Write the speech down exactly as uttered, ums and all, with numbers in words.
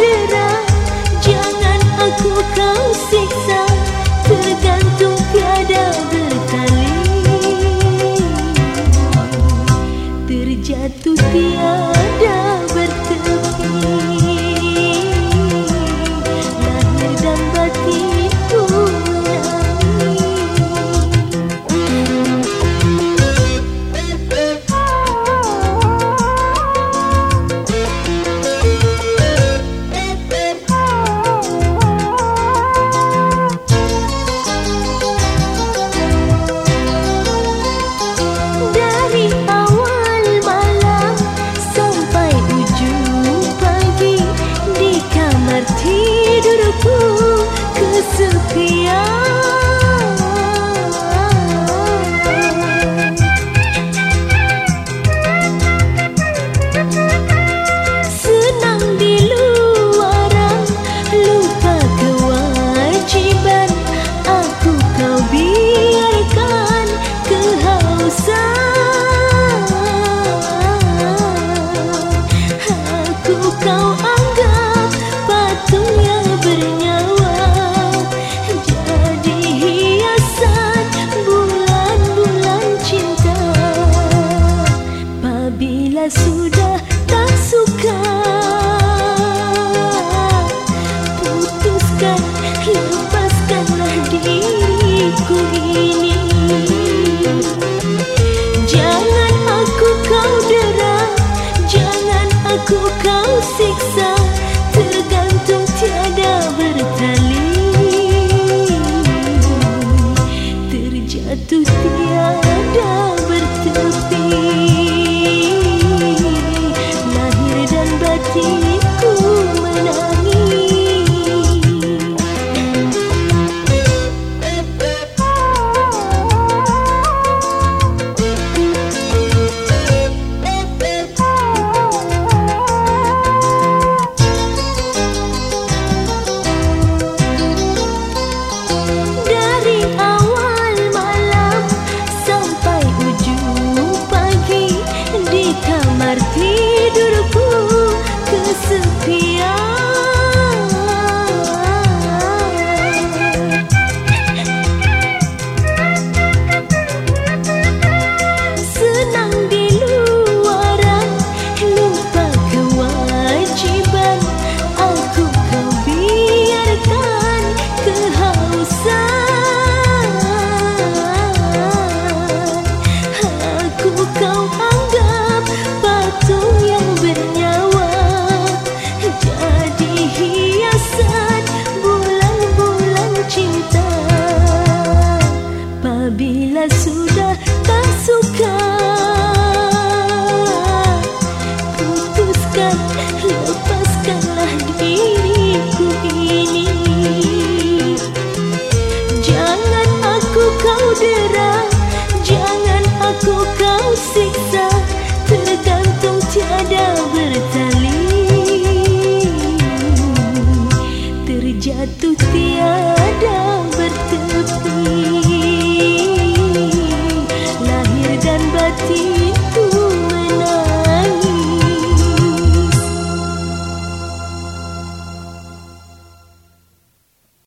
dera, jangan aku kau siksa, tergantung tiada bertali, terjatuh tiada bertepi, lahir dan batinku sudah tak suka, putuskan, lepaskanlah diriku ini. Jangan aku kau dera, jangan aku kau siksa, tergantung tiada bertali, terjatuh tiada bertepi, hatiku menangis. Dari awal malam sampai ujung pagi, di kamar tidurku kesepian. Senang di luaran, lupa kewajiban, aku kau biarkan kehausan, aku kau anggap patung yang bernyawa, jadi hiasan bulan-bulan cinta. Apabila sudah tak suka, putuskan, lepaskanlah diriku ini. Jangan aku kau dera, jangan aku kau siksa, tergantung tiada bertali, terjatuh tiada bertepi, lahir dan batin